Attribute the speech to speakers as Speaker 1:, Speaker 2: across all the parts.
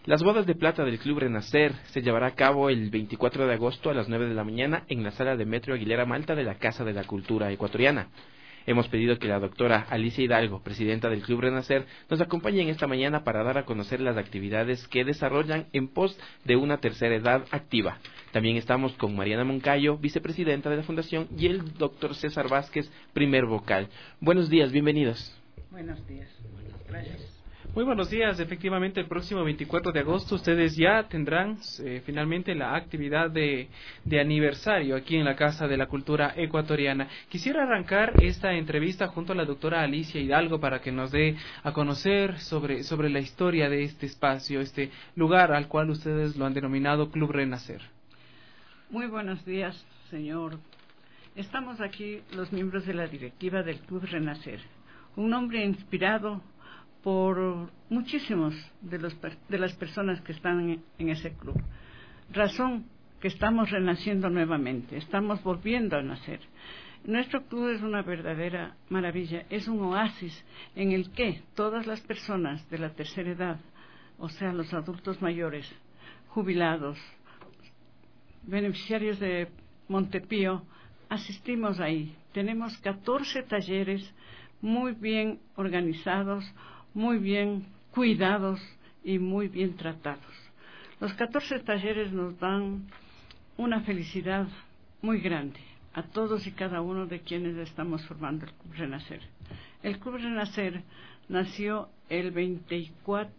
Speaker 1: Las bodas de plata del Club Renacer se llevará a cabo el 24 de agosto a las 9 de la mañana en la sala de Metro Aguilera Malta de la Casa de la Cultura Ecuatoriana. Hemos pedido que la doctora Alicia Hidalgo, presidenta del Club Renacer, nos acompañe en esta mañana para dar a conocer las actividades que desarrollan en pos de una tercera edad activa. También estamos con Mariana Moncayo, vicepresidenta de la Fundación, y el doctor César Vázquez, primer vocal. Buenos días, bienvenidos.
Speaker 2: Buenos días, gracias.
Speaker 3: Muy buenos días. Efectivamente, el próximo 24 de agosto ustedes ya tendrán finalmente la actividad de aniversario aquí en la Casa de la Cultura Ecuatoriana. Quisiera arrancar esta entrevista junto a la doctora Alicia Hidalgo para que nos dé a conocer sobre la historia de este espacio, este lugar al cual ustedes lo han denominado Club Renacer.
Speaker 2: Muy buenos días, señor. Estamos aquí los miembros de la directiva del Club Renacer, un nombre inspirado por muchísimos de las personas que están en ese club. Razón que estamos renaciendo nuevamente, estamos volviendo a nacer. Nuestro club es una verdadera maravilla, es un oasis en el que todas las personas de la tercera edad, o sea, los adultos mayores, jubilados, beneficiarios de Montepío, asistimos ahí. Tenemos 14 talleres muy bien organizados, muy bien cuidados y muy bien tratados. Los 14 talleres nos dan una felicidad muy grande a todos y cada uno de quienes estamos formando el Club Renacer. El Club Renacer nació el 24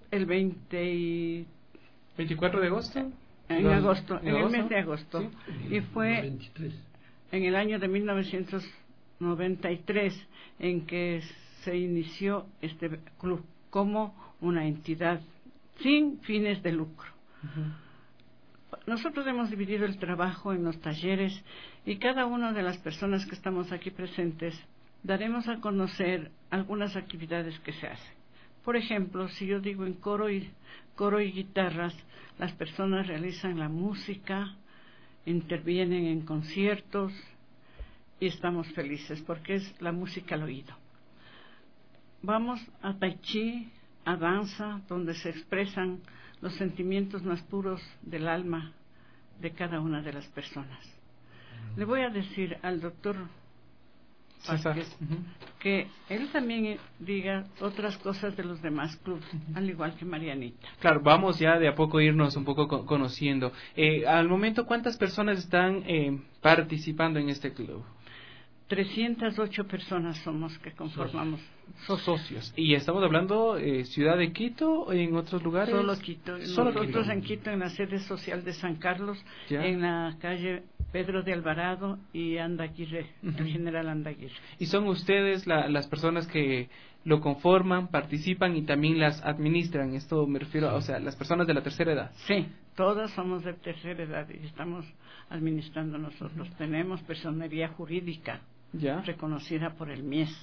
Speaker 3: de agosto.
Speaker 2: En agosto, en el mes de agosto.
Speaker 3: ¿Sí?
Speaker 2: Y fue
Speaker 4: 23.
Speaker 2: En el año de 1993 en que se inició este club como una entidad sin fines de lucro. Nosotros hemos dividido el trabajo en los talleres y cada una de las personas que estamos aquí presentes daremos a conocer algunas actividades que se hacen. Por ejemplo, si yo digo en coro y guitarras, las personas realizan la música, intervienen en conciertos y estamos felices porque es la música al oído. Vamos a tai chi, a danza, donde se expresan los sentimientos más puros del alma de cada una de las personas. Le voy a decir al doctor Vázquez que él también diga otras cosas de los demás clubes, al igual que Marianita.
Speaker 3: Claro, vamos ya de a poco irnos un poco conociendo. Al momento, ¿cuántas personas están participando en este club?
Speaker 2: 308 personas somos que conformamos.
Speaker 3: Socios. ¿Y estamos hablando ciudad de Quito o en otros lugares?
Speaker 2: Solo Quito. Nosotros en Quito, en la sede social de San Carlos, ¿ya? En la calle Pedro de Alvarado y Andaguirre, el general Andaguirre.
Speaker 3: ¿Y son ustedes las personas que lo conforman, participan y también las administran? Esto me refiero, o sea, las personas de la tercera edad.
Speaker 2: Sí, todas somos de tercera edad y estamos administrando nosotros. Tenemos personería jurídica, ¿ya? Reconocida por el MIES.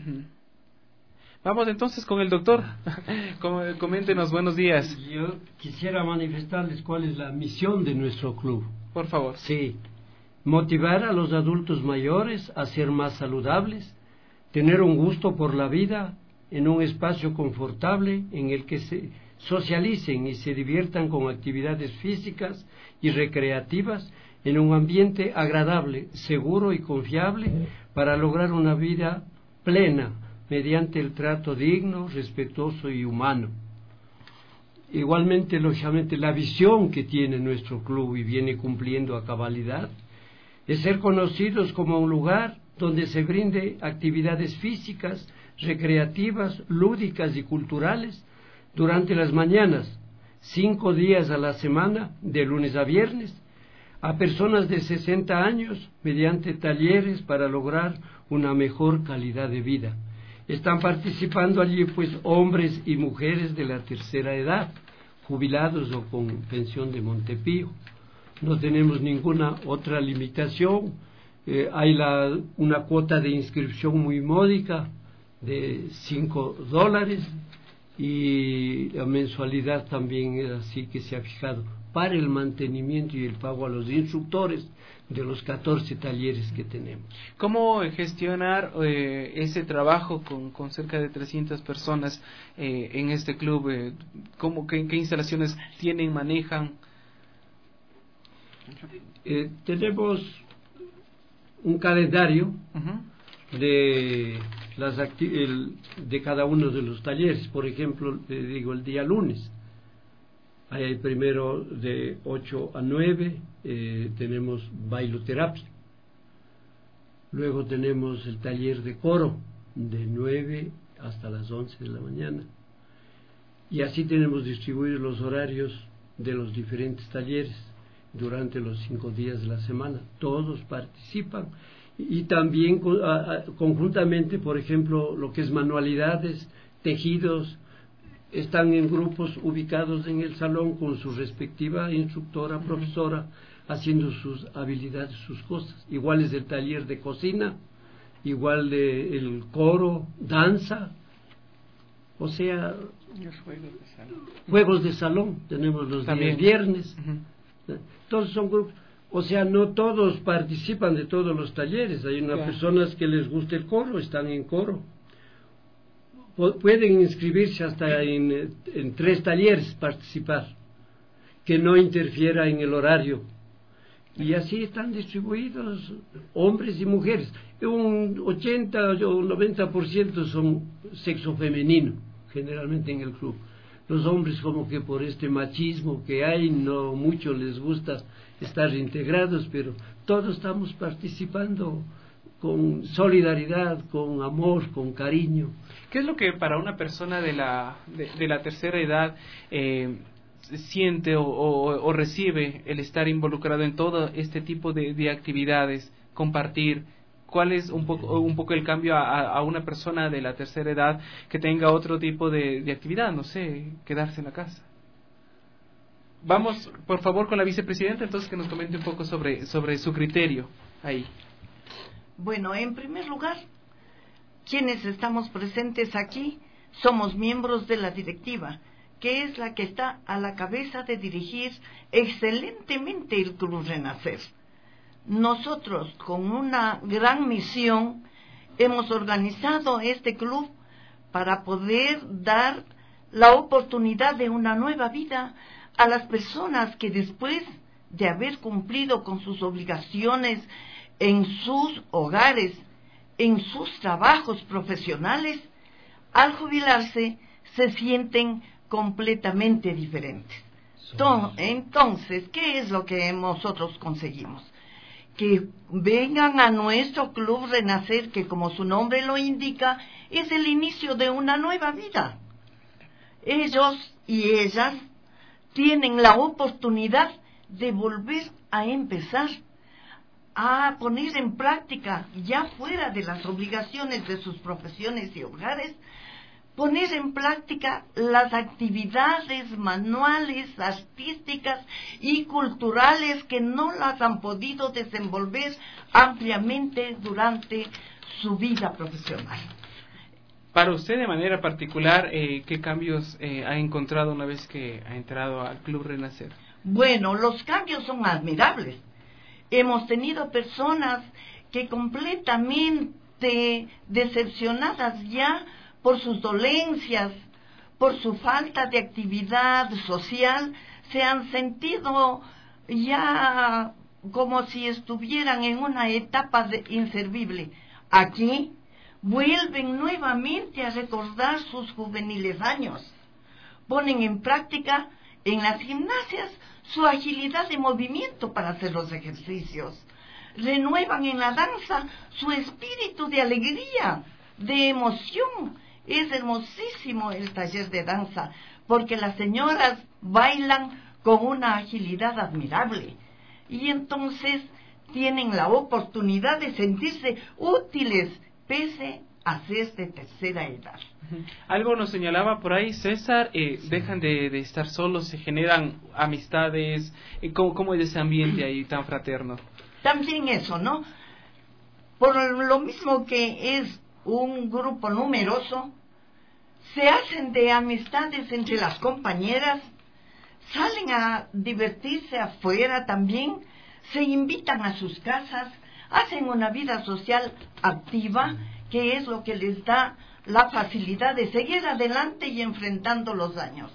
Speaker 3: Vamos entonces con el doctor. Coméntenos, buenos días.
Speaker 4: Yo quisiera manifestarles cuál es la misión de nuestro club.
Speaker 3: Por favor.
Speaker 4: Sí, motivar a los adultos mayores a ser más saludables, tener un gusto por la vida en un espacio confortable en el que se socialicen y se diviertan con actividades físicas y recreativas en un ambiente agradable, seguro y confiable para lograr una vida plena mediante el trato digno, respetuoso y humano. Igualmente, lógicamente, la visión que tiene nuestro club y viene cumpliendo a cabalidad es ser conocidos como un lugar donde se brinde actividades físicas, recreativas, lúdicas y culturales durante las mañanas, 5 días a la semana, de lunes a viernes, a personas de 60 años mediante talleres para lograr una mejor calidad de vida. Están participando allí pues hombres y mujeres de la tercera edad, jubilados o con pensión de Montepío. No tenemos ninguna otra limitación. Hay una cuota de inscripción muy módica de $5 y la mensualidad también es así que se ha fijado para el mantenimiento y el pago a los instructores de los 14 talleres que tenemos.
Speaker 3: ¿Cómo gestionar ese trabajo con cerca de 300 personas en este club? ¿Qué instalaciones tienen, manejan?
Speaker 4: Tenemos un calendario de cada uno de los talleres. Por ejemplo, le digo, el día lunes hay el primero de 8 a 9, tenemos bailoterapia. Luego tenemos el taller de coro de 9 hasta las 11 de la mañana, y así tenemos distribuidos los horarios de los diferentes talleres durante los 5 días de la semana. Todos participan, y también conjuntamente, por ejemplo, lo que es manualidades, tejidos, están en grupos ubicados en el salón con su respectiva instructora, profesora, haciendo sus habilidades, sus cosas. Igual es el taller de cocina, igual de el coro, danza, o sea,
Speaker 3: los juegos de salón.
Speaker 4: Juegos de salón tenemos los días viernes. Todos son grupos. O sea, no todos participan de todos los talleres. Hay unas personas que les gusta el coro, están en coro. Pueden inscribirse hasta en 3 talleres, participar, que no interfiera en el horario. Y así están distribuidos hombres y mujeres. Un 80 o 90% son sexo femenino, generalmente en el club. Los hombres, como que por este machismo que hay, no mucho les gusta estar integrados, pero todos estamos participando con solidaridad, con amor, con cariño.
Speaker 3: ¿Qué es lo que para una persona de la tercera edad siente o recibe el estar involucrado en todo este tipo de actividades, compartir? ¿Cuál es un poco el cambio a una persona de la tercera edad que tenga otro tipo de actividad? No sé, quedarse en la casa. Vamos, por favor, con la vicepresidenta, entonces, que nos comente un poco sobre su criterio ahí.
Speaker 5: Bueno, en primer lugar, quienes estamos presentes aquí somos miembros de la directiva, que es la que está a la cabeza de dirigir excelentemente el Club Renacer. Nosotros, con una gran misión, hemos organizado este club para poder dar la oportunidad de una nueva vida a las personas que, después de haber cumplido con sus obligaciones en sus hogares, en sus trabajos profesionales, al jubilarse se sienten completamente diferentes. Entonces, ¿qué es lo que nosotros conseguimos? Que vengan a nuestro Club Renacer, que, como su nombre lo indica, es el inicio de una nueva vida. Ellos y ellas tienen la oportunidad de volver a empezar a poner en práctica, ya fuera de las obligaciones de sus profesiones y hogares, poner en práctica las actividades manuales, artísticas y culturales que no las han podido desenvolver ampliamente durante su vida profesional.
Speaker 3: Para usted, de manera particular, ¿qué cambios ha encontrado una vez que ha entrado al Club Renacer?
Speaker 5: Bueno, los cambios son admirables. Hemos tenido personas que, completamente decepcionadas ya por sus dolencias, por su falta de actividad social, se han sentido ya como si estuvieran en una etapa inservible. Aquí vuelven nuevamente a recordar sus juveniles años. Ponen en práctica en las gimnasias su agilidad de movimiento para hacer los ejercicios. Renuevan en la danza su espíritu de alegría, de emoción. Es hermosísimo el taller de danza, porque las señoras bailan con una agilidad admirable. Y entonces tienen la oportunidad de sentirse útiles, pese a ser de tercera edad.
Speaker 3: Algo nos señalaba por ahí, César, dejan de estar solos, se generan amistades. ¿Cómo es ese ambiente ahí tan fraterno?
Speaker 5: También eso, ¿no? Por lo mismo que es un grupo numeroso, se hacen de amistades entre las compañeras, salen a divertirse afuera también, se invitan a sus casas, hacen una vida social activa, que es lo que les da la facilidad de seguir adelante y enfrentando los años.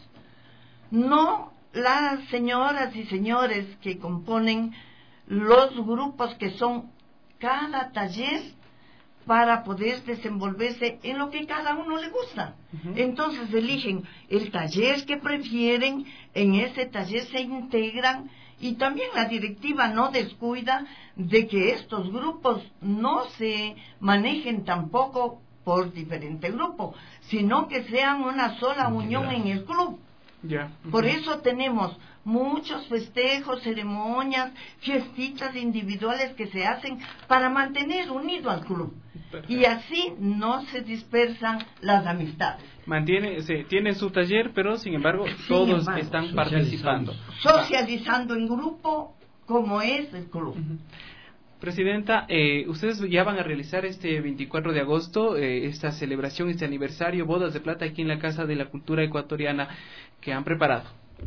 Speaker 5: No las señoras y señores que componen los grupos que son cada taller para poder desenvolverse en lo que cada uno le gusta. Entonces eligen el taller que prefieren, en ese taller se integran, y también la directiva no descuida de que estos grupos no se manejen tampoco por diferente grupo, sino que sean una sola unión en el club. Por eso tenemos muchos festejos, ceremonias, fiestitas individuales que se hacen para mantener unido al club. Perfecto. Y así no se dispersan las amistades.
Speaker 3: Tienen su taller, pero sin embargo todos están participando.
Speaker 5: Socializando en grupo, como es el club.
Speaker 3: Presidenta, ustedes ya van a realizar este 24 de agosto esta celebración, este aniversario, Bodas de Plata aquí en la Casa de la Cultura Ecuatoriana, que han preparado.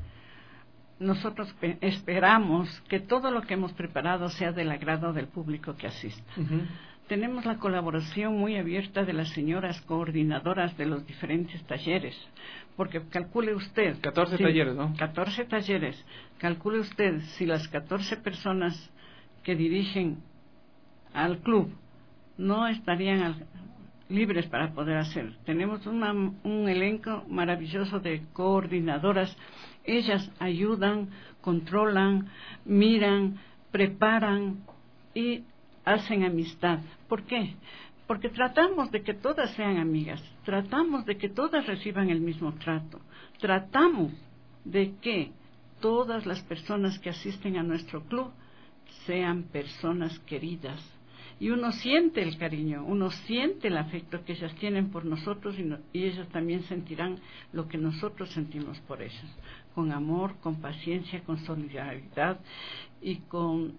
Speaker 2: Nosotros esperamos que todo lo que hemos preparado sea del agrado del público que asista. Tenemos la colaboración muy abierta de las señoras coordinadoras de los diferentes talleres, porque calcule usted...
Speaker 3: 14 talleres, ¿no?
Speaker 2: 14 talleres. Calcule usted si las 14 personas que dirigen al club no estarían libres para poder hacer. Tenemos un elenco maravilloso de coordinadoras. Ellas ayudan, controlan, miran, preparan y hacen amistad. ¿Por qué? Porque tratamos de que todas sean amigas, tratamos de que todas reciban el mismo trato, tratamos de que todas las personas que asisten a nuestro club sean personas queridas. Y uno siente el cariño, uno siente el afecto que ellas tienen por nosotros, y ellas también sentirán lo que nosotros sentimos por ellas, con amor, con paciencia, con solidaridad y con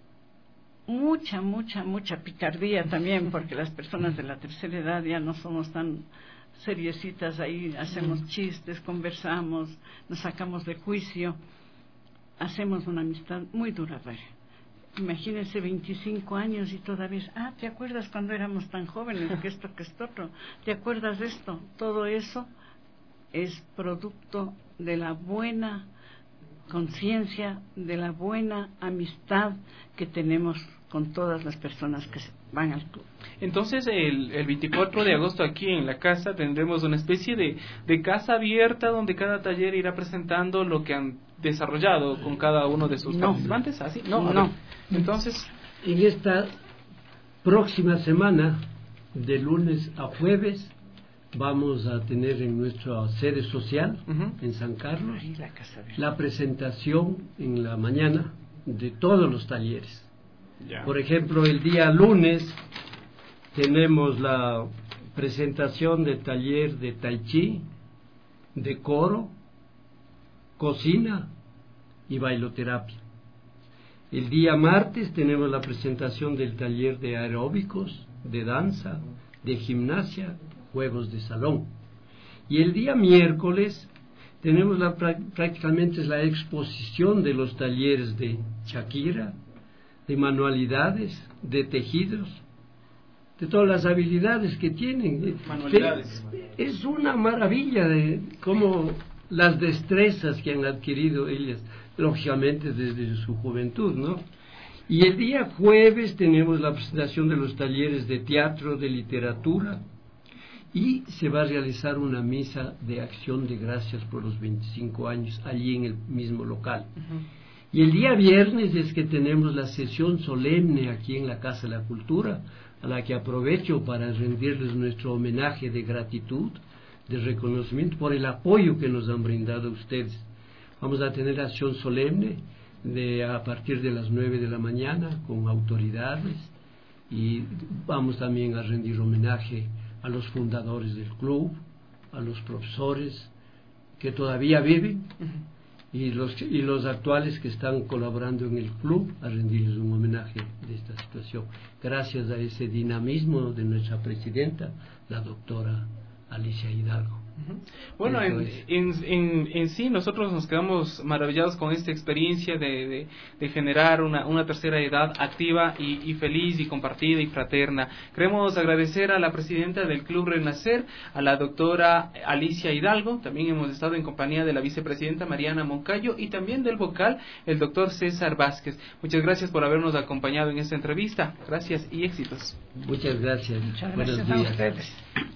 Speaker 2: mucha picardía también, porque las personas de la tercera edad ya no somos tan seriecitas ahí, hacemos chistes, conversamos, nos sacamos de juicio, hacemos una amistad muy duradera. Imagínense 25 años y todavía, ¿te acuerdas cuando éramos tan jóvenes? Que esto otro, ¿te acuerdas de esto? Todo eso es producto de la buena conciencia, de la buena amistad que tenemos con todas las personas que van al club.
Speaker 3: Entonces el 24 de agosto aquí en la casa tendremos una especie de casa abierta donde cada taller irá presentando lo que han desarrollado con cada uno de sus participantes. ¿Así? No. Entonces,
Speaker 4: en esta próxima semana, de lunes a jueves, vamos a tener en nuestra sede social, en San Carlos, la presentación en la mañana de todos los talleres. Por ejemplo, el día lunes tenemos la presentación del taller de Tai Chi, de coro, cocina y bailoterapia. El día martes tenemos la presentación del taller de aeróbicos, de danza, de gimnasia, juegos de salón. Y el día miércoles tenemos prácticamente la exposición de los talleres de Shakira, de manualidades, de tejidos, de todas las habilidades que tienen.
Speaker 3: Manualidades.
Speaker 4: Es una maravilla de cómo las destrezas que han adquirido ellas, lógicamente desde su juventud, ¿no? Y el día jueves tenemos la presentación de los talleres de teatro, de literatura, y se va a realizar una misa de acción de gracias por los 25 años allí en el mismo local. Y el día viernes es que tenemos la sesión solemne aquí en la Casa de la Cultura, a la que aprovecho para rendirles nuestro homenaje de gratitud, de reconocimiento por el apoyo que nos han brindado ustedes. Vamos a tener acción solemne a partir de las 9 de la mañana con autoridades, y vamos también a rendir homenaje a los fundadores del club, a los profesores que todavía viven, y los actuales que están colaborando en el club, a rendirles un homenaje de esta situación, gracias a ese dinamismo de nuestra presidenta, la doctora Alicia Hidalgo.
Speaker 3: Bueno, en sí nosotros nos quedamos maravillados con esta experiencia de generar una tercera edad activa y feliz y compartida y fraterna. Queremos agradecer a la presidenta del Club Renacer, a la doctora Alicia Hidalgo. También hemos estado en compañía de la vicepresidenta Mariana Moncayo y también del vocal, el doctor César Vázquez. Muchas gracias por habernos acompañado en esta entrevista. Gracias y éxitos.
Speaker 4: Muchas gracias.
Speaker 2: Muchas
Speaker 4: Buenos
Speaker 2: gracias a
Speaker 4: días.
Speaker 2: ustedes.